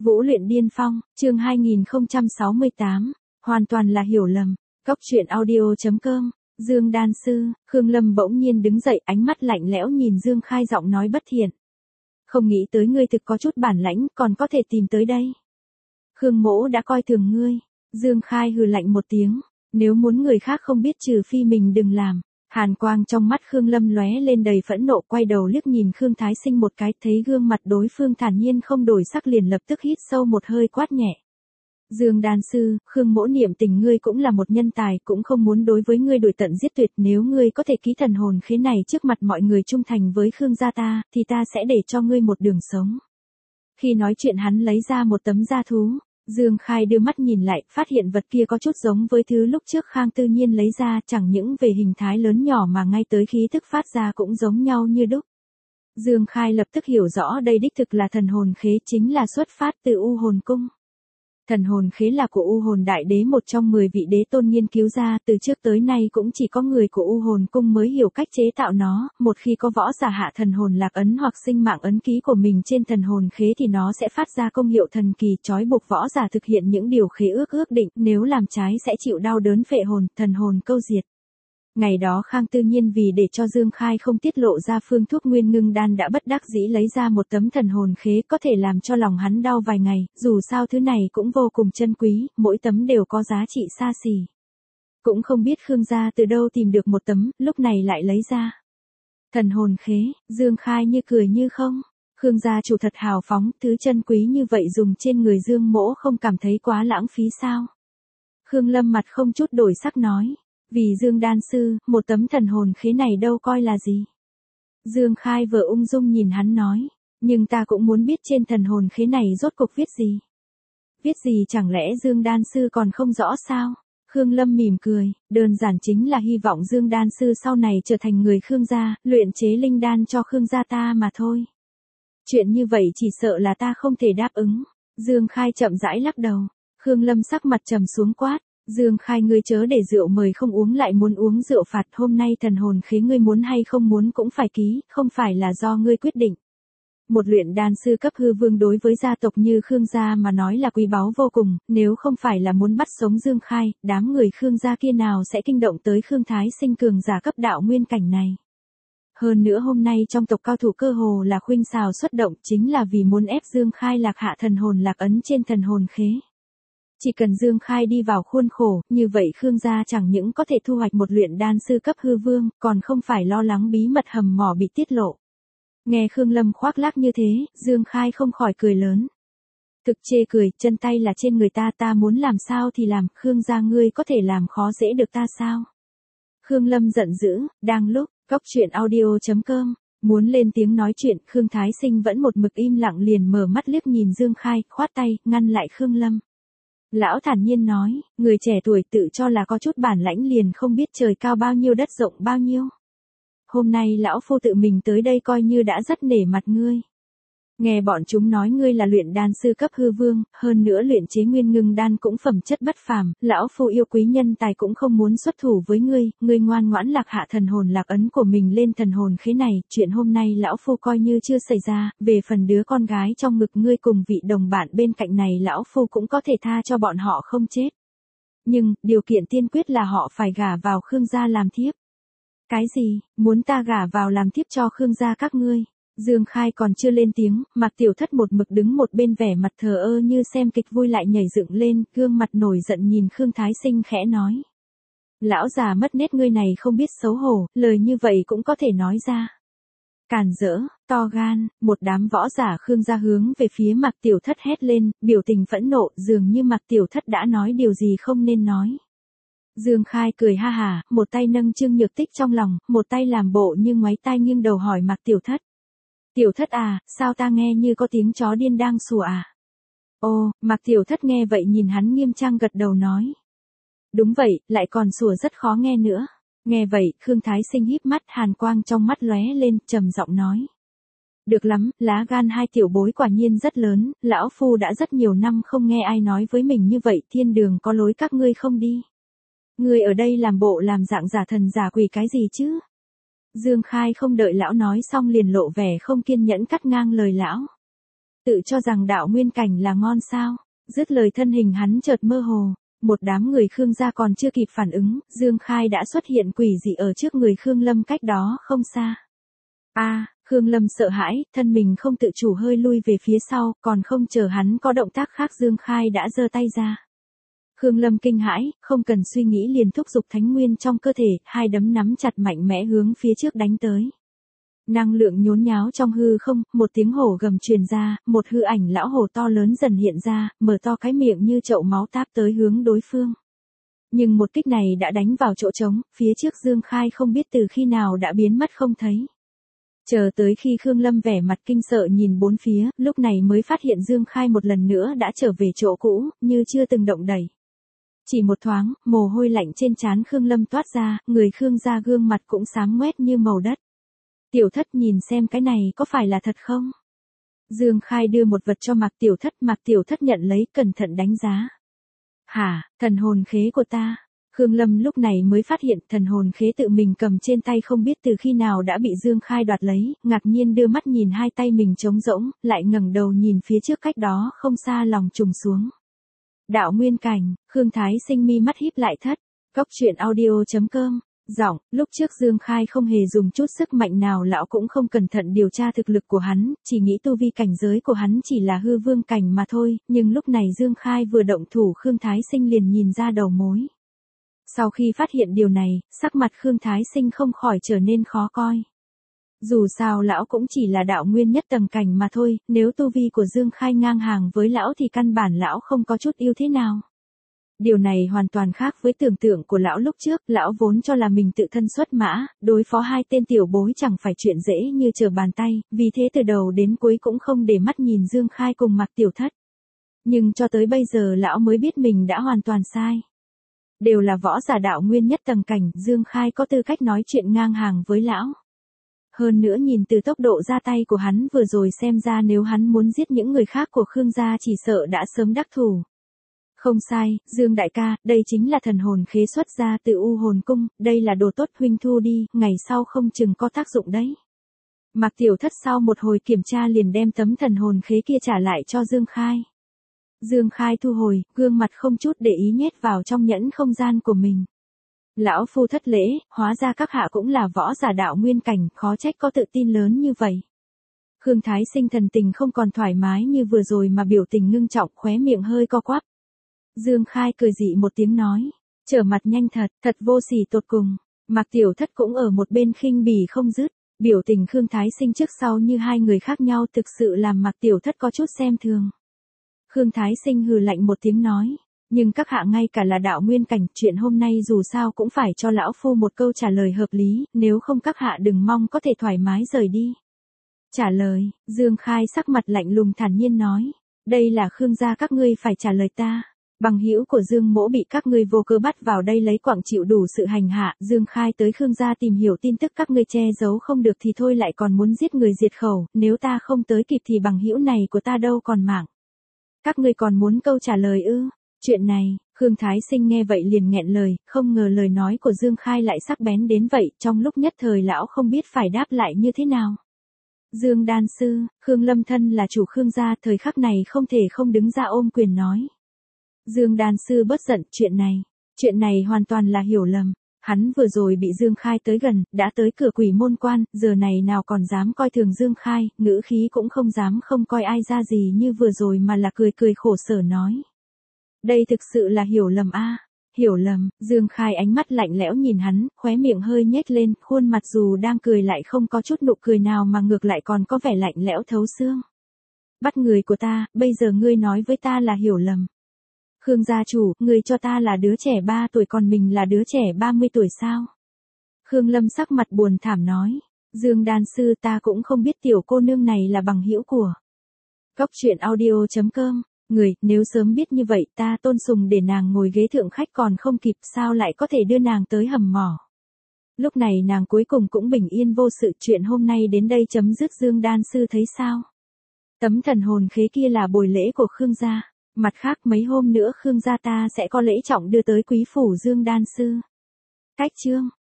Vũ luyện điên phong, chương 2068, hoàn toàn là hiểu lầm. Cóc truyện audio.com, Dương Đan Sư, Khương Lâm bỗng nhiên đứng dậy, ánh mắt lạnh lẽo nhìn Dương Khai, giọng nói bất thiện. Không nghĩ tới ngươi thực có chút bản lãnh, còn có thể tìm tới đây. Khương mỗ đã coi thường ngươi. Dương Khai hừ lạnh một tiếng, nếu muốn người khác không biết trừ phi mình đừng làm. Hàn quang trong mắt Khương Lâm lóe lên đầy phẫn nộ, quay đầu liếc nhìn Khương Thái Sinh một cái, thấy gương mặt đối phương thản nhiên không đổi sắc liền lập tức hít sâu một hơi quát nhẹ. Dương Đan Sư, Khương mỗ niệm tình ngươi cũng là một nhân tài, cũng không muốn đối với ngươi đuổi tận giết tuyệt, nếu ngươi có thể ký thần hồn khế này trước mặt mọi người trung thành với Khương gia ta, thì ta sẽ để cho ngươi một đường sống. Khi nói chuyện hắn lấy ra một tấm da thú. Dương Khai đưa mắt nhìn lại, phát hiện vật kia có chút giống với thứ lúc trước Khang Tư Nhiên lấy ra, chẳng những về hình thái lớn nhỏ mà ngay tới khí thức phát ra cũng giống nhau như đúc. Dương Khai lập tức hiểu rõ đây đích thực là thần hồn khế, chính là xuất phát từ U Hồn Cung. Thần hồn khế là của U Hồn Đại Đế, một trong 10 vị đế tôn nghiên cứu ra, từ trước tới nay cũng chỉ có người của U Hồn Cung mới hiểu cách chế tạo nó, một khi có võ giả hạ thần hồn lạc ấn hoặc sinh mạng ấn ký của mình trên thần hồn khế thì nó sẽ phát ra công hiệu thần kỳ, trói buộc võ giả thực hiện những điều khế ước định, nếu làm trái sẽ chịu đau đớn phệ hồn, thần hồn câu diệt. Ngày đó Khang Tư Nhiên vì để cho Dương Khai không tiết lộ ra phương thuốc nguyên ngưng đan đã bất đắc dĩ lấy ra một tấm thần hồn khế, có thể làm cho lòng hắn đau vài ngày, dù sao thứ này cũng vô cùng chân quý, mỗi tấm đều có giá trị xa xỉ. Cũng không biết Khương gia từ đâu tìm được một tấm, lúc này lại lấy ra. Thần hồn khế, Dương Khai như cười như không. Khương gia chủ thật hào phóng, thứ chân quý như vậy dùng trên người Dương mỗ không cảm thấy quá lãng phí sao? Khương Lâm mặt không chút đổi sắc nói. Vì Dương Đan Sư, một tấm thần hồn khế này đâu coi là gì. Dương Khai vừa ung dung nhìn hắn nói, nhưng ta cũng muốn biết trên thần hồn khế này rốt cuộc viết gì. Viết gì chẳng lẽ Dương Đan Sư còn không rõ sao? Khương Lâm mỉm cười, đơn giản chính là hy vọng Dương Đan Sư sau này trở thành người Khương gia, luyện chế linh đan cho Khương gia ta mà thôi. Chuyện như vậy chỉ sợ là ta không thể đáp ứng. Dương Khai chậm rãi lắc đầu. Khương Lâm sắc mặt trầm xuống quát. Dương Khai, ngươi chớ để rượu mời không uống lại muốn uống rượu phạt, hôm nay thần hồn khế ngươi muốn hay không muốn cũng phải ký, không phải là do ngươi quyết định. Một luyện đan sư cấp hư vương đối với gia tộc như Khương gia mà nói là quý báu vô cùng, nếu không phải là muốn bắt sống Dương Khai, đám người Khương gia kia nào sẽ kinh động tới Khương Thái Sinh cường giả cấp đạo nguyên cảnh này. Hơn nữa hôm nay trong tộc cao thủ cơ hồ là khuynh xào xuất động, chính là vì muốn ép Dương Khai lạc hạ thần hồn lạc ấn trên thần hồn khế. Chỉ cần Dương Khai đi vào khuôn khổ, như vậy Khương gia chẳng những có thể thu hoạch một luyện đan sư cấp hư vương, còn không phải lo lắng bí mật hầm mỏ bị tiết lộ. Nghe Khương Lâm khoác lác như thế, Dương Khai không khỏi cười lớn. Thực chê cười, chân tay là trên người ta, ta muốn làm sao thì làm, Khương gia ngươi có thể làm khó dễ được ta sao? Khương Lâm giận dữ, đang lúc, cóc truyện audio.com, muốn lên tiếng nói chuyện, Khương Thái Sinh vẫn một mực im lặng liền mở mắt liếc nhìn Dương Khai, khoát tay, ngăn lại Khương Lâm. Lão thản nhiên nói, người trẻ tuổi tự cho là có chút bản lãnh liền không biết trời cao bao nhiêu đất rộng bao nhiêu. Hôm nay lão phu tự mình tới đây coi như đã rất nể mặt ngươi. Nghe bọn chúng nói ngươi là luyện đan sư cấp hư vương, hơn nữa luyện chế nguyên ngưng đan cũng phẩm chất bất phàm, lão phu yêu quý nhân tài cũng không muốn xuất thủ với ngươi, ngươi ngoan ngoãn lạc hạ thần hồn lạc ấn của mình lên thần hồn khế này, chuyện hôm nay lão phu coi như chưa xảy ra, về phần đứa con gái trong ngực ngươi cùng vị đồng bạn bên cạnh này lão phu cũng có thể tha cho bọn họ không chết. Nhưng, điều kiện tiên quyết là họ phải gả vào Khương gia làm thiếp. Cái gì, muốn ta gả vào làm thiếp cho Khương gia các ngươi? Dương Khai còn chưa lên tiếng, Mạc Tiểu Thất một mực đứng một bên vẻ mặt thờ ơ như xem kịch vui lại nhảy dựng lên, gương mặt nổi giận nhìn Khương Thái Sinh khẽ nói. Lão già mất nết ngươi này không biết xấu hổ, lời như vậy cũng có thể nói ra. Càn rỡ, to gan, một đám võ giả Khương gia hướng về phía Mạc Tiểu Thất hét lên, biểu tình phẫn nộ, dường như Mạc Tiểu Thất đã nói điều gì không nên nói. Dương Khai cười ha hả, một tay nâng Trương Nhược Tích trong lòng, một tay làm bộ như ngoáy tai nghiêng đầu hỏi Mạc Tiểu Thất. Tiểu Thất à, sao ta nghe như có tiếng chó điên đang sủa à? Ô, Mạc Tiểu Thất nghe vậy nhìn hắn nghiêm trang gật đầu nói. Đúng vậy, lại còn sủa rất khó nghe nữa. Nghe vậy, Khương Thái Sinh híp mắt, hàn quang trong mắt lóe lên, trầm giọng nói. Được lắm, lá gan hai tiểu bối quả nhiên rất lớn, lão phu đã rất nhiều năm không nghe ai nói với mình như vậy, thiên đường có lối các ngươi không đi. Ngươi ở đây làm bộ làm dạng giả thần giả quỷ cái gì chứ? Dương Khai không đợi lão nói xong liền lộ vẻ không kiên nhẫn cắt ngang lời lão. Tự cho rằng đạo nguyên cảnh là ngon sao? Dứt lời thân hình hắn chợt mơ hồ. Một đám người Khương gia còn chưa kịp phản ứng, Dương Khai đã xuất hiện quỷ dị ở trước người Khương Lâm cách đó không xa. Khương Lâm sợ hãi, thân mình không tự chủ hơi lui về phía sau, còn không chờ hắn có động tác khác Dương Khai đã giơ tay ra. Khương Lâm kinh hãi, không cần suy nghĩ liền thúc giục thánh nguyên trong cơ thể, hai đấm nắm chặt mạnh mẽ hướng phía trước đánh tới. Năng lượng nhốn nháo trong hư không, một tiếng hổ gầm truyền ra, một hư ảnh lão hổ to lớn dần hiện ra, mở to cái miệng như chậu máu táp tới hướng đối phương. Nhưng một kích này đã đánh vào chỗ trống, phía trước Dương Khai không biết từ khi nào đã biến mất không thấy. Chờ tới khi Khương Lâm vẻ mặt kinh sợ nhìn bốn phía, lúc này mới phát hiện Dương Khai một lần nữa đã trở về chỗ cũ, như chưa từng động đẩy. Chỉ một thoáng, mồ hôi lạnh trên trán Khương Lâm toát ra, người Khương gia gương mặt cũng xám ngoét như màu đất. Tiểu Thất nhìn xem cái này có phải là thật không? Dương Khai đưa một vật cho Mạc Tiểu Thất nhận lấy cẩn thận đánh giá. Hả, thần hồn khế của ta. Khương Lâm lúc này mới phát hiện thần hồn khế tự mình cầm trên tay không biết từ khi nào đã bị Dương Khai đoạt lấy, ngạc nhiên đưa mắt nhìn hai tay mình trống rỗng, lại ngẩng đầu nhìn phía trước cách đó không xa lòng trùng xuống. Đạo nguyên cảnh, Khương Thái Sinh mi mắt híp lại thất. Cốc truyện audio.com. Giọng, lúc trước Dương Khai không hề dùng chút sức mạnh nào lão cũng không cẩn thận điều tra thực lực của hắn, chỉ nghĩ tu vi cảnh giới của hắn chỉ là hư vương cảnh mà thôi, nhưng lúc này Dương Khai vừa động thủ Khương Thái Sinh liền nhìn ra đầu mối. Sau khi phát hiện điều này, sắc mặt Khương Thái Sinh không khỏi trở nên khó coi. Dù sao lão cũng chỉ là đạo nguyên nhất tầng cảnh mà thôi, nếu tu vi của Dương Khai ngang hàng với lão thì căn bản lão không có chút ưu thế nào. Điều này hoàn toàn khác với tưởng tượng của lão lúc trước, lão vốn cho là mình tự thân xuất mã, đối phó hai tên tiểu bối chẳng phải chuyện dễ như trở bàn tay, vì thế từ đầu đến cuối cũng không để mắt nhìn Dương Khai cùng Mạc Tiểu Thất. Nhưng cho tới bây giờ lão mới biết mình đã hoàn toàn sai. Đều là võ giả đạo nguyên nhất tầng cảnh, Dương Khai có tư cách nói chuyện ngang hàng với lão. Hơn nữa nhìn từ tốc độ ra tay của hắn vừa rồi xem ra nếu hắn muốn giết những người khác của Khương gia chỉ sợ đã sớm đắc thủ. Không sai, Dương đại ca, đây chính là thần hồn khế xuất ra từ U Hồn Cung, đây là đồ tốt huynh thu đi, ngày sau không chừng có tác dụng đấy. Mạc Tiểu Thất sau một hồi kiểm tra liền đem tấm thần hồn khế kia trả lại cho Dương Khai. Dương Khai thu hồi, gương mặt không chút để ý nhét vào trong nhẫn không gian của mình. Lão phu thất lễ, hóa ra các hạ cũng là võ giả đạo nguyên cảnh, khó trách có tự tin lớn như vậy. Khương Thái Sinh thần tình không còn thoải mái như vừa rồi mà biểu tình ngưng trọng, khóe miệng hơi co quắp. Dương Khai cười dị một tiếng nói, trở mặt nhanh thật vô sỉ tột cùng. Mạc Tiểu Thất cũng ở một bên khinh bỉ không dứt, biểu tình Khương Thái Sinh trước sau như hai người khác nhau thực sự làm Mạc Tiểu Thất có chút xem thường. Khương Thái Sinh hừ lạnh một tiếng nói, nhưng các hạ ngay cả là đạo nguyên cảnh, chuyện hôm nay dù sao cũng phải cho lão phu một câu trả lời hợp lý, nếu không các hạ đừng mong có thể thoải mái rời đi. Trả lời, Dương Khai sắc mặt lạnh lùng thản nhiên nói, đây là Khương gia các ngươi phải trả lời ta. Bằng hữu của Dương Mỗ bị các ngươi vô cớ bắt vào đây lấy quặng chịu đủ sự hành hạ, Dương Khai tới Khương gia tìm hiểu tin tức các ngươi che giấu không được thì thôi lại còn muốn giết người diệt khẩu, nếu ta không tới kịp thì bằng hữu này của ta đâu còn mạng. Các ngươi còn muốn câu trả lời ư? Chuyện này, Khương Thái Sinh nghe vậy liền nghẹn lời, không ngờ lời nói của Dương Khai lại sắc bén đến vậy, trong lúc nhất thời lão không biết phải đáp lại như thế nào. Dương đan sư, Khương Lâm thân là chủ Khương gia, thời khắc này không thể không đứng ra ôm quyền nói. Dương đan sư bất giận, chuyện này hoàn toàn là hiểu lầm. Hắn vừa rồi bị Dương Khai tới gần, đã tới cửa quỷ môn quan, giờ này nào còn dám coi thường Dương Khai, ngữ khí cũng không dám không coi ai ra gì như vừa rồi mà là cười khổ sở nói. Đây thực sự là hiểu lầm a. Hiểu lầm. Dương Khai ánh mắt lạnh lẽo nhìn hắn, khóe miệng hơi nhếch lên, khuôn mặt dù đang cười lại không có chút nụ cười nào mà ngược lại còn có vẻ lạnh lẽo thấu xương. Bắt người của ta, bây giờ ngươi nói với ta là hiểu lầm. Khương gia chủ, ngươi cho ta là đứa trẻ 3 tuổi còn mình là đứa trẻ 30 tuổi sao? Khương Lâm sắc mặt buồn thảm nói. Dương đan sư, ta cũng không biết tiểu cô nương này là bằng hữu của. Cốc truyện audio.com. Người, nếu sớm biết như vậy ta tôn sùng để nàng ngồi ghế thượng khách còn không kịp, sao lại có thể đưa nàng tới hầm mỏ. Lúc này nàng cuối cùng cũng bình yên vô sự, chuyện hôm nay đến đây chấm dứt. Dương đan sư thấy sao? Tấm thần hồn khế kia là bồi lễ của Khương gia. Mặt khác mấy hôm nữa Khương gia ta sẽ có lễ trọng đưa tới quý phủ Dương đan sư. Cách chương